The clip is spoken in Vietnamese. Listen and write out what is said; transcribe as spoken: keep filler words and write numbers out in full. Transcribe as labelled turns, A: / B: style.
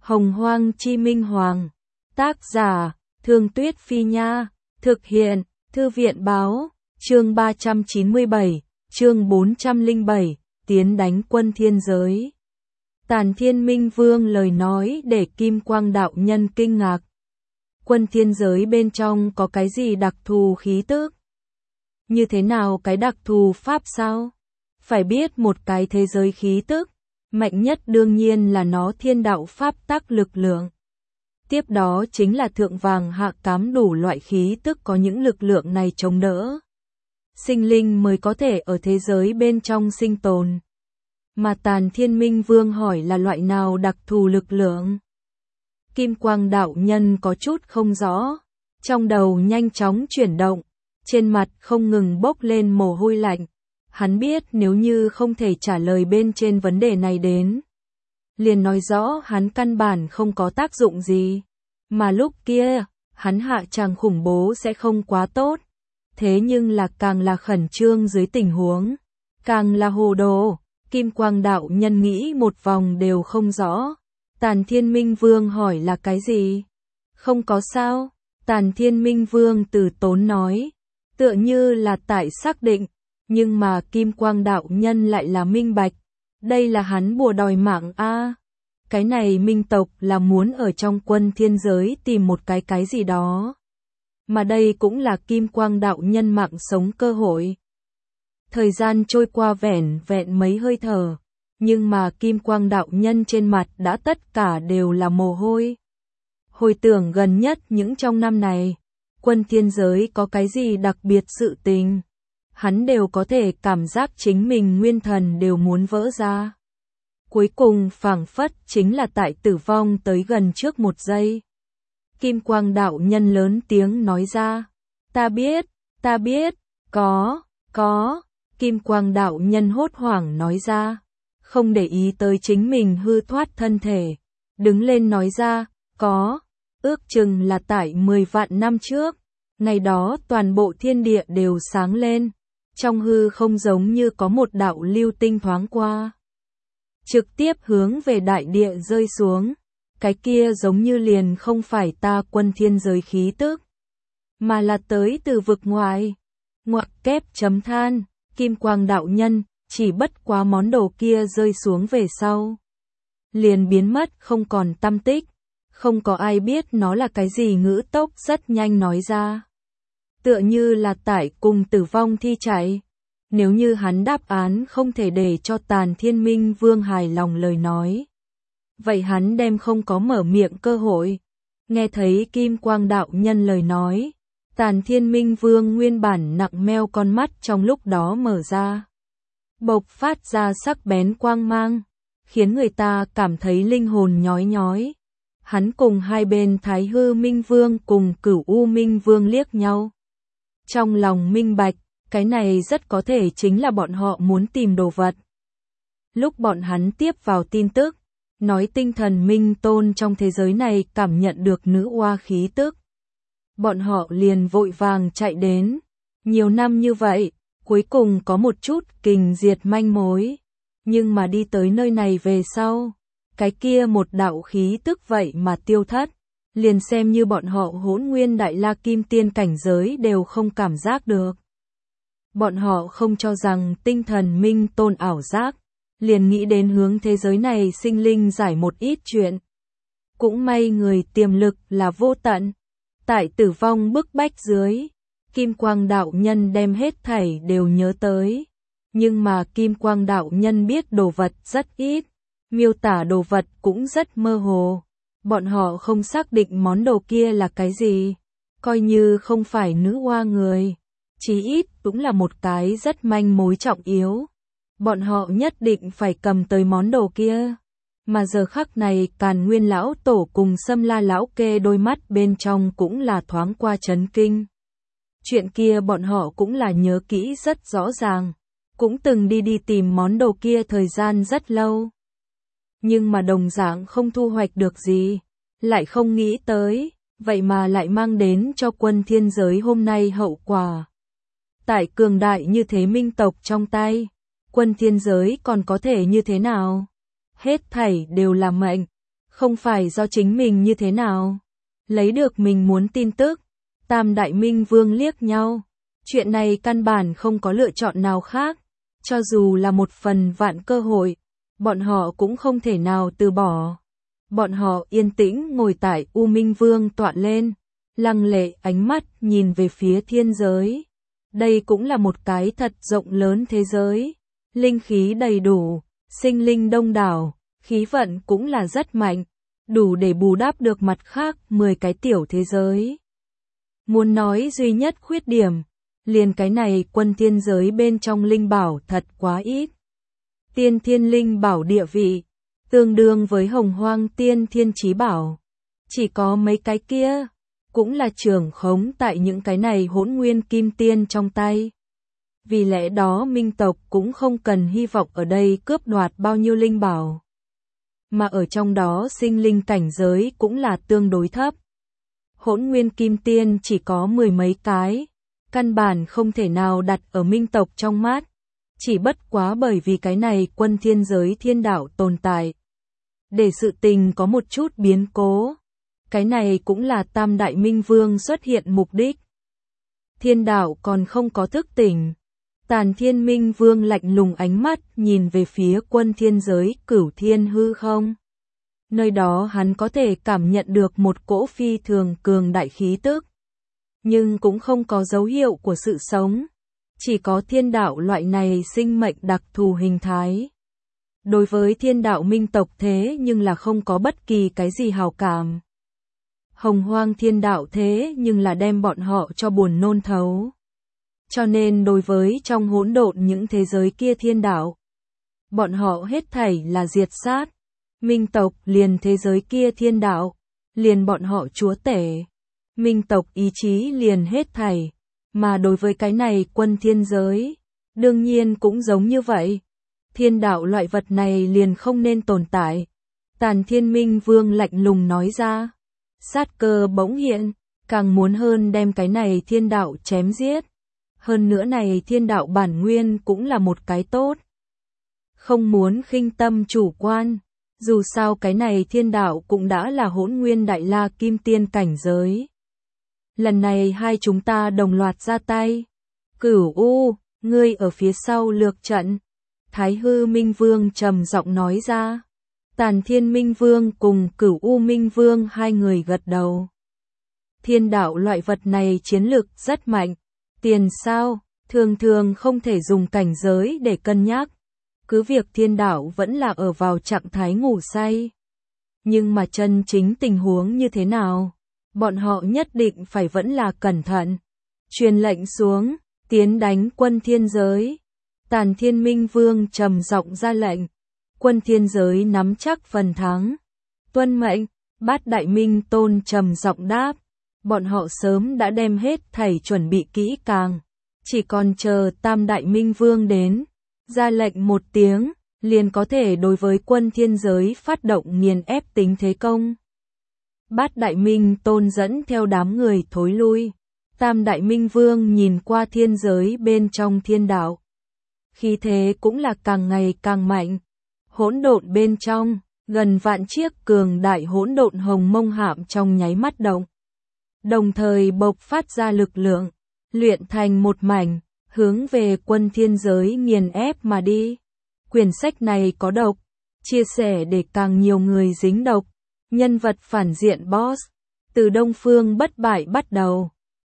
A: Hồng Hoang Chi Minh Hoàng. Tác giả, Thương Tuyết Phi Nha. Thực hiện, Thư viện Báo. Chương ba trăm chín mươi bảy, chương bốn trăm lẻ bảy, tiến đánh quân thiên giới. Tàn Thiên Minh Vương lời nói để Kim Quang Đạo Nhân kinh ngạc. Quân thiên giới bên trong có cái gì đặc thù khí tức? Như thế nào cái đặc thù pháp sao? Phải biết một cái thế giới khí tức, mạnh nhất đương nhiên là nó thiên đạo pháp tắc lực lượng. Tiếp đó chính là thượng vàng hạ cám đủ loại khí tức có những lực lượng này chống đỡ. Sinh linh mới có thể ở thế giới bên trong sinh tồn. Mà Tàn Thiên Minh Vương hỏi là loại nào đặc thù lực lượng? Kim Quang Đạo Nhân có chút không rõ, trong đầu nhanh chóng chuyển động, trên mặt không ngừng bốc lên mồ hôi lạnh. Hắn biết nếu như không thể trả lời bên trên vấn đề này đến, liền nói rõ hắn căn bản không có tác dụng gì. Mà lúc kia, hắn hạ tràng khủng bố sẽ không quá tốt. Thế nhưng là càng là khẩn trương dưới tình huống, càng là hồ đồ. Kim Quang Đạo Nhân nghĩ một vòng đều không rõ. Tàn Thiên Minh Vương hỏi là cái gì? Không có sao. Tàn Thiên Minh Vương từ tốn nói, tựa như là tại xác định. Nhưng mà Kim Quang Đạo Nhân lại là minh bạch. Đây là hắn bùa đòi mạng a. Cái này minh tộc là muốn ở trong quân thiên giới tìm một cái cái gì đó. Mà đây cũng là Kim Quang Đạo Nhân mạng sống cơ hội. Thời gian trôi qua vẻn vẹn mấy hơi thở. Nhưng mà Kim Quang Đạo Nhân trên mặt đã tất cả đều là mồ hôi. Hồi tưởng gần nhất những trong năm này, quân thiên giới có cái gì đặc biệt sự tình. Hắn đều có thể cảm giác chính mình nguyên thần đều muốn vỡ ra. Cuối cùng phảng phất chính là tại tử vong tới gần trước một giây. Kim Quang Đạo Nhân lớn tiếng nói ra, ta biết, ta biết, có, có. Kim Quang Đạo Nhân hốt hoảng nói ra, không để ý tới chính mình hư thoát thân thể. Đứng lên nói ra, có, ước chừng là tại mười vạn năm trước. Ngày đó toàn bộ thiên địa đều sáng lên. Trong hư không giống như có một đạo lưu tinh thoáng qua, trực tiếp hướng về đại địa rơi xuống. Cái kia giống như liền không phải ta quân thiên giới khí tức, mà là tới từ vực ngoài. Ngoặc kép chấm than, Kim Quang Đạo Nhân, chỉ bất quá món đồ kia rơi xuống về sau, liền biến mất không còn tăm tích. Không có ai biết nó là cái gì, ngữ tốc rất nhanh nói ra. Tựa như là tại cùng tử vong thi chạy. Nếu như hắn đáp án không thể để cho Tàn Thiên Minh Vương hài lòng lời nói, vậy hắn đem không có mở miệng cơ hội. Nghe thấy Kim Quang Đạo Nhân lời nói, Tàn Thiên Minh Vương nguyên bản nặng meo con mắt trong lúc đó mở ra, bộc phát ra sắc bén quang mang, khiến người ta cảm thấy linh hồn nhói nhói. Hắn cùng hai bên Thái Hư Minh Vương cùng Cửu U Minh Vương liếc nhau. Trong lòng minh bạch, cái này rất có thể chính là bọn họ muốn tìm đồ vật. Lúc bọn hắn tiếp vào tin tức, nói tinh thần Minh Tôn trong thế giới này cảm nhận được nữ oa khí tức, bọn họ liền vội vàng chạy đến. Nhiều năm như vậy, cuối cùng có một chút kình diệt manh mối. Nhưng mà đi tới nơi này về sau, cái kia một đạo khí tức vậy mà tiêu thất. Liền xem như bọn họ Hỗn Nguyên Đại La Kim Tiên cảnh giới đều không cảm giác được. Bọn họ không cho rằng tinh thần Minh Tôn ảo giác, liền nghĩ đến hướng thế giới này sinh linh giải một ít chuyện. Cũng may người tiềm lực là vô tận. Tại tử vong bức bách dưới, Kim Quang Đạo Nhân đem hết thảy đều nhớ tới. Nhưng mà Kim Quang Đạo Nhân biết đồ vật rất ít, miêu tả đồ vật cũng rất mơ hồ. Bọn họ không xác định món đồ kia là cái gì, coi như không phải nữ oa người, chí ít cũng là một cái rất manh mối trọng yếu. Bọn họ nhất định phải cầm tới món đồ kia. Mà giờ khắc này Càn Nguyên Lão Tổ cùng Sâm La Lão Kê đôi mắt bên trong cũng là thoáng qua chấn kinh. Chuyện kia bọn họ cũng là nhớ kỹ rất rõ ràng, cũng từng đi đi tìm món đồ kia thời gian rất lâu. Nhưng mà đồng dạng không thu hoạch được gì, lại không nghĩ tới, vậy mà lại mang đến cho quân thiên giới hôm nay hậu quả. Tại cường đại như thế minh tộc trong tay, quân thiên giới còn có thể như thế nào? Hết thảy đều là mệnh, Không phải do chính mình như thế nào. Lấy được mình muốn tin tức. Tam Đại Minh Vương liếc nhau. Chuyện này căn bản không có lựa chọn nào khác. Cho dù là một phần vạn cơ hội, bọn họ cũng không thể nào từ bỏ. Bọn họ yên tĩnh ngồi tại U Minh Vương tọa lên, lăng lệ ánh mắt nhìn về phía thiên giới. Đây cũng là một cái thật rộng lớn thế giới. Linh khí đầy đủ, sinh linh đông đảo, khí vận cũng là rất mạnh, đủ để bù đắp được mặt khác mười cái tiểu thế giới. Muốn nói duy nhất khuyết điểm, liền cái này quân thiên giới bên trong linh bảo thật quá ít. Tiên thiên linh bảo địa vị, tương đương với hồng hoang tiên thiên chí bảo. Chỉ có mấy cái kia, cũng là trưởng khống tại những cái này hỗn nguyên kim tiên trong tay. Vì lẽ đó minh tộc cũng không cần hy vọng ở đây cướp đoạt bao nhiêu linh bảo. Mà ở trong đó sinh linh cảnh giới cũng là tương đối thấp. Hỗn nguyên kim tiên chỉ có mười mấy cái, căn bản không thể nào đặt ở minh tộc trong mắt. Chỉ bất quá bởi vì cái này quân thiên giới thiên đạo tồn tại. Để sự tình có một chút biến cố. Cái này cũng là Tam Đại Minh Vương xuất hiện mục đích. Thiên đạo còn không có thức tỉnh. Tàn Thiên Minh Vương lạnh lùng ánh mắt nhìn về phía quân thiên giới cửu thiên hư không. Nơi đó hắn có thể cảm nhận được một cỗ phi thường cường đại khí tức. Nhưng cũng không có dấu hiệu của sự sống. Chỉ có thiên đạo loại này sinh mệnh đặc thù hình thái. Đối với thiên đạo minh tộc thế nhưng là không có bất kỳ cái gì hào cảm. Hồng hoang thiên đạo thế nhưng là đem bọn họ cho buồn nôn thấu. Cho nên đối với trong hỗn độn những thế giới kia thiên đạo, bọn họ hết thảy là diệt sát. Minh tộc liền thế giới kia thiên đạo, liền bọn họ chúa tể. Minh tộc ý chí liền hết thảy. Mà đối với cái này quân thiên giới, đương nhiên cũng giống như vậy. Thiên đạo loại vật này liền không nên tồn tại. Tàn Thiên Minh Vương lạnh lùng nói ra. Sát cơ bỗng hiện, càng muốn hơn đem cái này thiên đạo chém giết. Hơn nữa này thiên đạo bản nguyên cũng là một cái tốt. Không muốn khinh tâm chủ quan. Dù sao cái này thiên đạo cũng đã là hỗn nguyên đại la kim tiên cảnh giới. Lần này hai chúng ta đồng loạt ra tay. Cửu U, ngươi ở phía sau lược trận. Thái Hư Minh Vương trầm giọng nói ra. Tàn Thiên Minh Vương cùng Cửu U Minh Vương hai người gật đầu. Thiên đạo loại vật này chiến lực rất mạnh. Tiền sao, thường thường không thể dùng cảnh giới để cân nhắc. Cứ việc thiên đạo vẫn là ở vào trạng thái ngủ say. Nhưng mà chân chính tình huống như thế nào? Bọn họ nhất định phải vẫn là cẩn thận. Truyền lệnh xuống, tiến đánh quân thiên giới. Tàn Thiên Minh Vương trầm giọng ra lệnh. Quân thiên giới nắm chắc phần thắng. Tuân mệnh, Bát Đại Minh Tôn trầm giọng đáp. Bọn họ sớm đã đem hết thảy chuẩn bị kỹ càng. Chỉ còn chờ Tam Đại Minh Vương đến. Ra lệnh một tiếng, liền có thể đối với quân thiên giới phát động nghiền ép tính thế công. Bát Đại Minh Tôn dẫn theo đám người thối lui. Tam Đại Minh Vương nhìn qua thiên giới bên trong thiên đạo. Khí thế cũng là càng ngày càng mạnh. Hỗn độn bên trong, gần vạn chiếc cường đại hỗn độn hồng mông hạm trong nháy mắt động. Đồng thời bộc phát ra lực lượng, luyện thành một mảnh, hướng về quân thiên giới nghiền ép mà đi. Quyển sách này có độc, chia sẻ để càng nhiều người dính độc. Nhân vật phản diện boss, từ Đông Phương bất bại bắt đầu.